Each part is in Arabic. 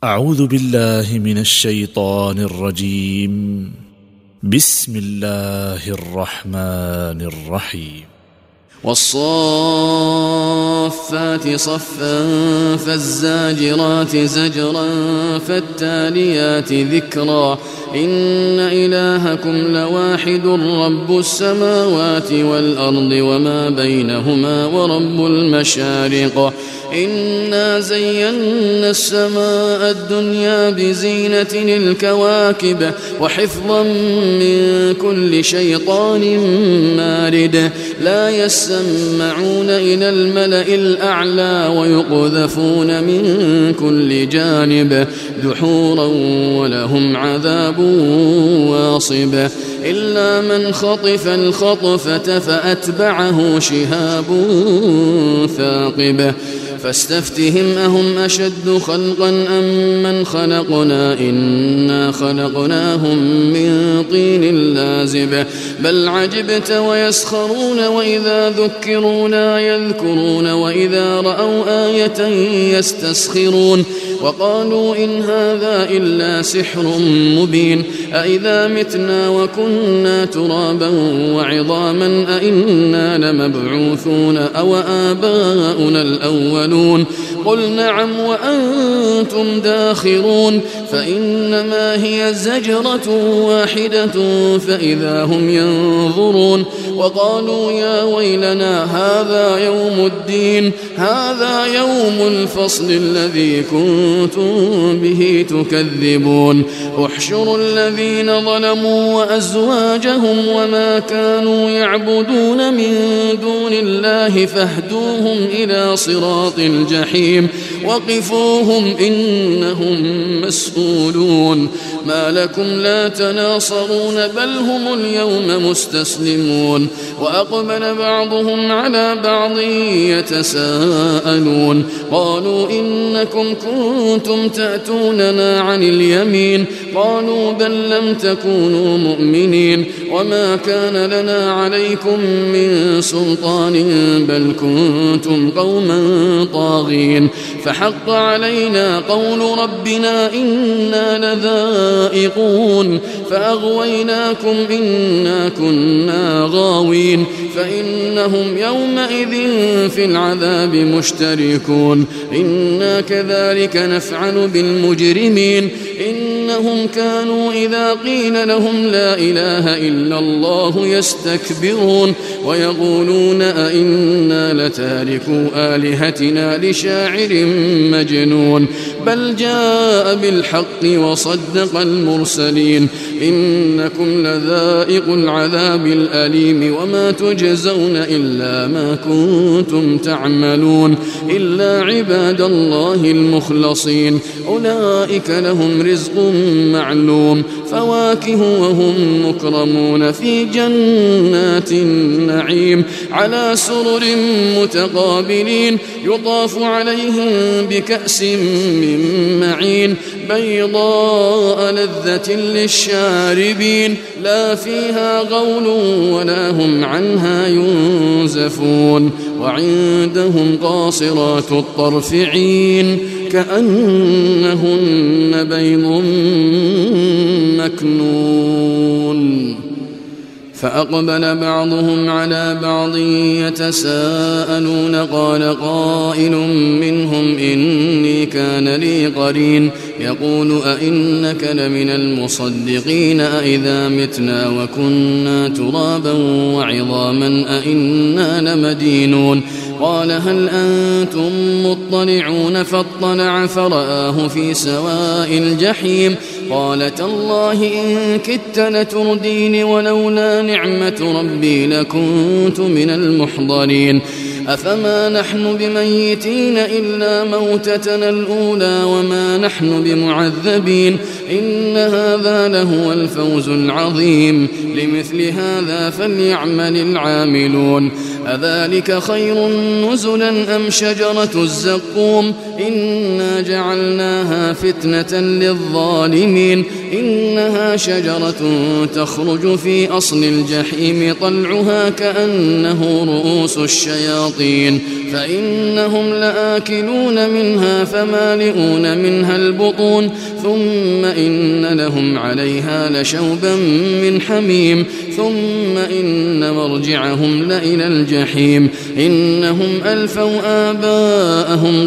أعوذ بالله من الشيطان الرجيم. بسم الله الرحمن الرحيم. والصافات صفا فالزاجرات زجرا فالتاليات ذكرا إن إلهكم لواحد رب السماوات والأرض وما بينهما ورب المشارق إنا زينا السماء الدنيا بزينة الكواكب وحفظا من كل شيطان مارد لا يسمعون إلى الملأ الأعلى ويقذفون من كل جانب دحورا ولهم عذاب واصب إلا من خطف الخطفة فأتبعه شهاب ثاقب فاستفتهم أهم أشد خلقا أم من خلقنا إنا خلقناهم من طين لازب بل عجبت ويسخرون وإذا ذكروا لا يذكرون وإذا رأوا آية يستسخرون وقالوا إن هذا إلا سحر مبين أإذا متنا وكنا ترابا وعظاما أإنا لمبعوثون أو آباؤنا الأولون قل نعم وأنتم داخرون فإنما هي زجرة واحدة فإذا هم ينظرون وقالوا يا ويلنا هذا يوم الدين هذا يوم الفصل الذي كنتم به تكذبون احشروا الذين ظلموا وأزواجهم وما كانوا يعبدون من دون الله فاهدوهم إلى صراط الجحيم وقفوهم إنهم مسؤولون ما لكم لا تناصرون بل هم اليوم مستسلمون وأقبل بعضهم على بعض يتساءلون قالوا إنكم كنتم تأتوننا عن اليمين قالوا بل لم تكونوا مؤمنين وما كان لنا عليكم من سلطان بل كنتم قوما طاغين فحق علينا قول ربنا إنا لذائقون فأغويناكم إنا كنا غاوين فإنهم يومئذ في العذاب مشتركون إنا كذلك نفعل بالمجرمين إنهم كانوا إذا قيل لهم لا إله إلا الله يستكبرون ويقولون أئنا لتاركو آلهتنا لشاعر مجنون بل جاء بالحق وصدق المرسلين إنكم لذائق العذاب الأليم وما تجزون إلا ما كنتم تعملون إلا عباد الله المخلصين أولئك لهم رزق معلوم فواكه وهم مكرمون في جنات النعيم على سرر متقابلين يطاف عليهم بكأس من معين بيضاء لذة للشاربين لا فيها غول ولا هم عنها ينزفون وعندهم قاصرات الطرف عين كأنهن بيض مكنون فأقبل بعضهم على بعض يتساءلون قال قائل منهم إني كان لي قرين يقول أئنك لمن المصدقين أئذا متنا وكنا ترابا وعظاما أئنا لمدينون قال هل أنتم مطلعون فاطلع فرآه في سواء الجحيم قال تالله إن كدت لتردين ولولا نعمة ربي لكنت من المحضرين أفما نحن بميتين إلا موتتنا الأولى وما نحن بمعذبين إن هذا لهو الفوز العظيم لمثل هذا فليعمل العاملون أذلك خير نزلا أم شجرة الزقوم إنا جعلناها فتنة للظالمين إنها شجرة تخرج في أصل الجحيم طلعها كأنه رؤوس الشياطين فإنهم لآكلون منها فمالئون منها البطون ثم إن لهم عليها لشوبا من حميم ثم إن مرجعهم لإلى الجحيم إنهم ألفوا آباءهم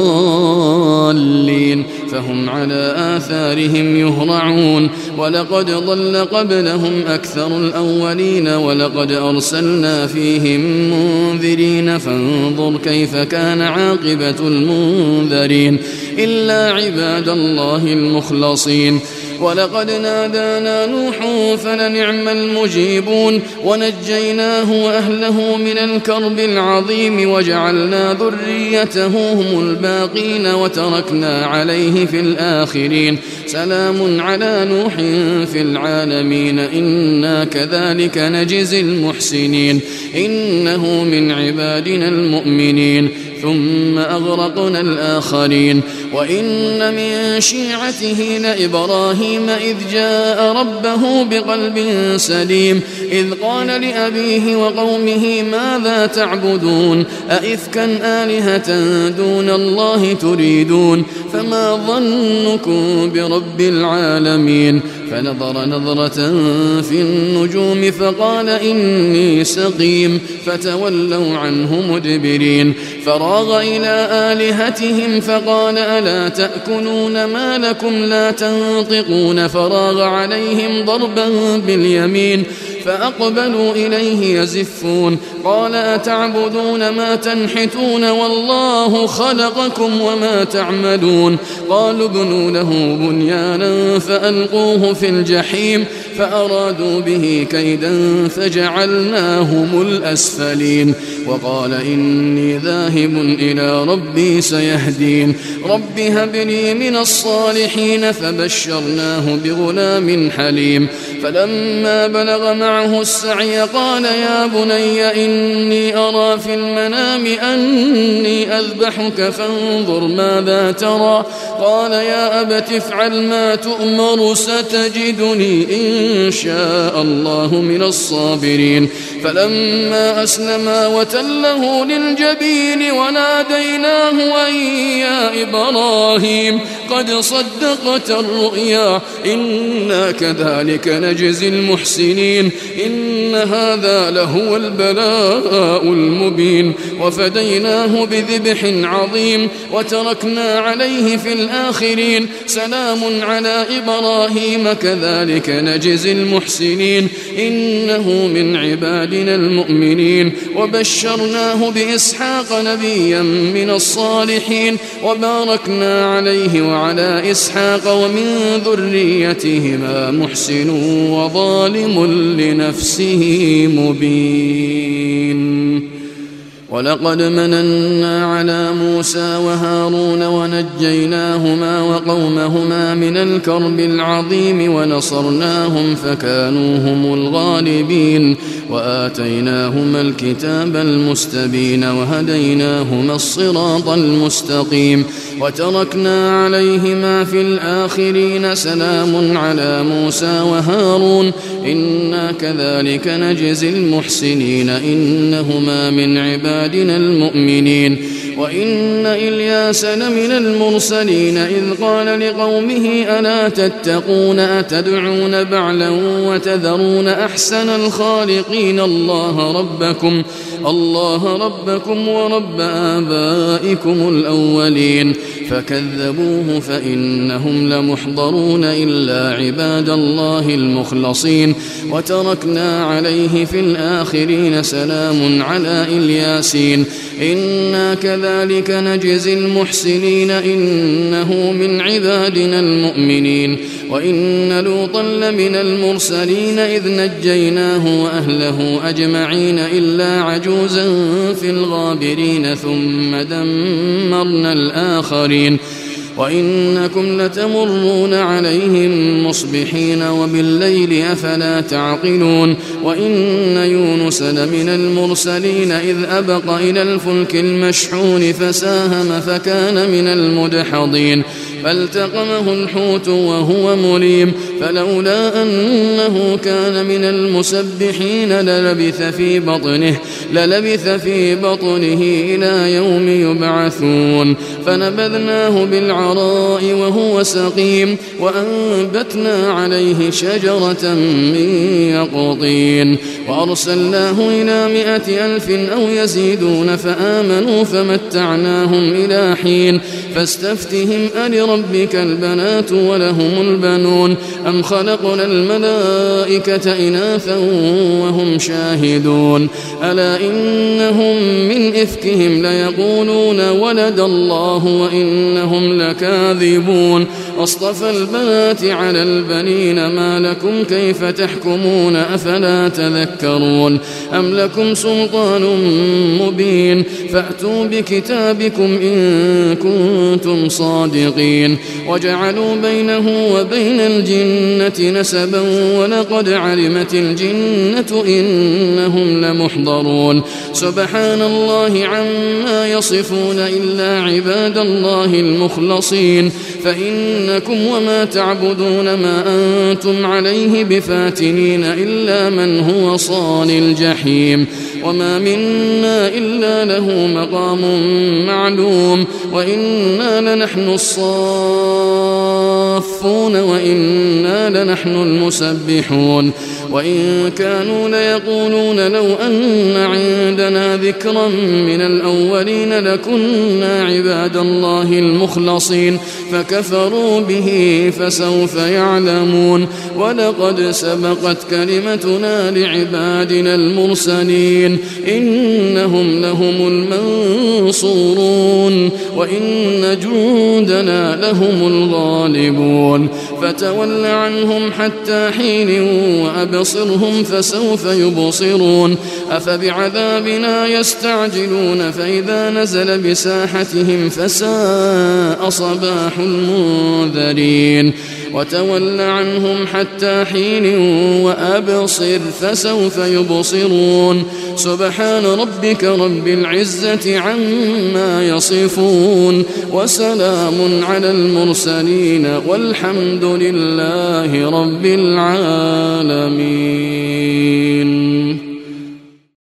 ضالين فهم على آثارهم يهرعون ولقد ضل قبلهم أكثر الأولين ولقد أرسلنا فيهم منذرين فانظر كيف كان عاقبة المنذرين إلا عباد الله المخلصين ولقد نادانا نوح فلنعم المجيبون ونجيناه وأهله من الكرب العظيم وجعلنا ذريته هم الباقين وتركنا عليه في الآخرين سلام على نوح في العالمين إنا كذلك نجزي المحسنين إنه من عبادنا المؤمنين ثم أغرقنا الآخرين وإن من شيعته لإبراهيم إذ جاء ربه بقلب سليم إذ قال لأبيه وقومه ماذا تعبدون أئفكا آلهة دون الله تريدون فما ظنكم برب العالمين فنظر نظرة في النجوم فقال إني سقيم فتولوا عنه مدبرين فراغ إلى آلهتهم فقال ألا تأكلون ما لكم لا تنطقون فراغ عليهم ضربا باليمين فأقبلوا إليه يزفون قال أتعبدون ما تنحتون والله خلقكم وما تعملون قالوا ابنوا له بنيانا فألقوه في الجحيم فأرادوا به كيدا فجعلناهم الأسفلين وقال إني ذاهب إلى ربي سيهدين رب هب لي من الصالحين فبشرناه بغلام حليم فلما بلغ معه السعي قال يا بني إني أرى في المنام أني أذبحك فانظر ماذا ترى قال يا أبت افعل ما تؤمر ستجدني إن شاء الله من الصابرين فلما أسلما وتله للجبين وناديناه أن يا إبراهيم قد صدقت الرؤيا إنا كذلك نجزي المحسنين إن هذا لهو البلاء المبين وفديناه بذبح عظيم وتركنا عليه في الآخرين سلام على إبراهيم كذلك نجزي المحسنين إنه من عبادنا المؤمنين وبشرناه بإسحاق نبيا من الصالحين وباركنا عليه وعلى إسحاق ومن ذريتهما محسن وظالم لنفسه مبين ولقد مننا على موسى وهارون ونجيناهما وقومهما من الكرب العظيم ونصرناهم فكانوا هم الغالبين وآتيناهما الكتاب المستبين وهديناهما الصراط المستقيم وتركنا عليهما في الآخرين سلام على موسى وهارون إنا كذلك نجزي المحسنين إنهما من عبادنا المؤمنين وإن إلياس لمن المرسلين إذ قال لقومه ألا تتقون أتدعون بعلا وتذرون أحسن الخالقين الله ربكم ورب آبائكم الأولين فكذبوه فإنهم لمحضرون إلا عباد الله المخلصين وتركنا عليه في الآخرين سلام على الياسين إنا كذلك نجزي المحسنين إنه من عبادنا المؤمنين وإن لوطا لمن المرسلين إذ نجيناه وأهله أجمعين إلا عجوزا في الغابرين ثم دمرنا الآخرين وإنكم لتمرون عليهم مصبحين وبالليل أفلا تعقلون وإن يونس لمن المرسلين إذ أبق إلى الفلك المشحون فساهم فكان من المدحضين فالتقمه الحوت وهو مليم فلولا أنه كان من المسبحين للبث في بطنه إلى يوم يبعثون فنبذناه بالعراء وهو سقيم وأنبتنا عليه شجرة من يقطين وأرسلناه إلى 100,000 أو يزيدون فآمنوا فمتعناهم إلى حين فاستفتهم ألربك البنات ولهم البنون أم خلقنا الملائكة إناثا وهم شاهدون ألا إنهم من إفكهم ليقولون ولد الله وإنهم لكاذبون أصطفى البنات على البنين ما لكم كيف تحكمون أفلا تذكرون أم لكم سلطان مبين فأتوا بكتابكم إن كنتم صادقين وجعلوا بينه وبين الجنة نسبا ولقد علمت الجنة إنهم لمحضرون سبحان الله عما يصفون إلا عباد الله المخلصين فإنكم وما تعبدون ما أنتم عليه بفاتنين إلا من هو صال الجحيم وما منا إلا له مقام معلوم وإنا لنحن الصافون وإنا لنحن المسبحون وإن كانوا ليقولون لو أن عندنا ذكرا من الأولين لكنا عباد الله المخلصين فكفروا به فسوف يعلمون ولقد سبقت كلمتنا لعبادنا المرسلين إنهم لهم المنصورون وإن جندنا لهم الغالبون فتول عنهم حتى حين وأبصرهم فسوف يبصرون أفبعذابنا يستعجلون فإذا نزل بساحتهم فساء صباح المنذرين وتول عنهم حتى حين وأبصر فسوف يبصرون سبحان ربك رب العزة عما يصفون وسلام على المرسلين والحمد لله رب العالمين.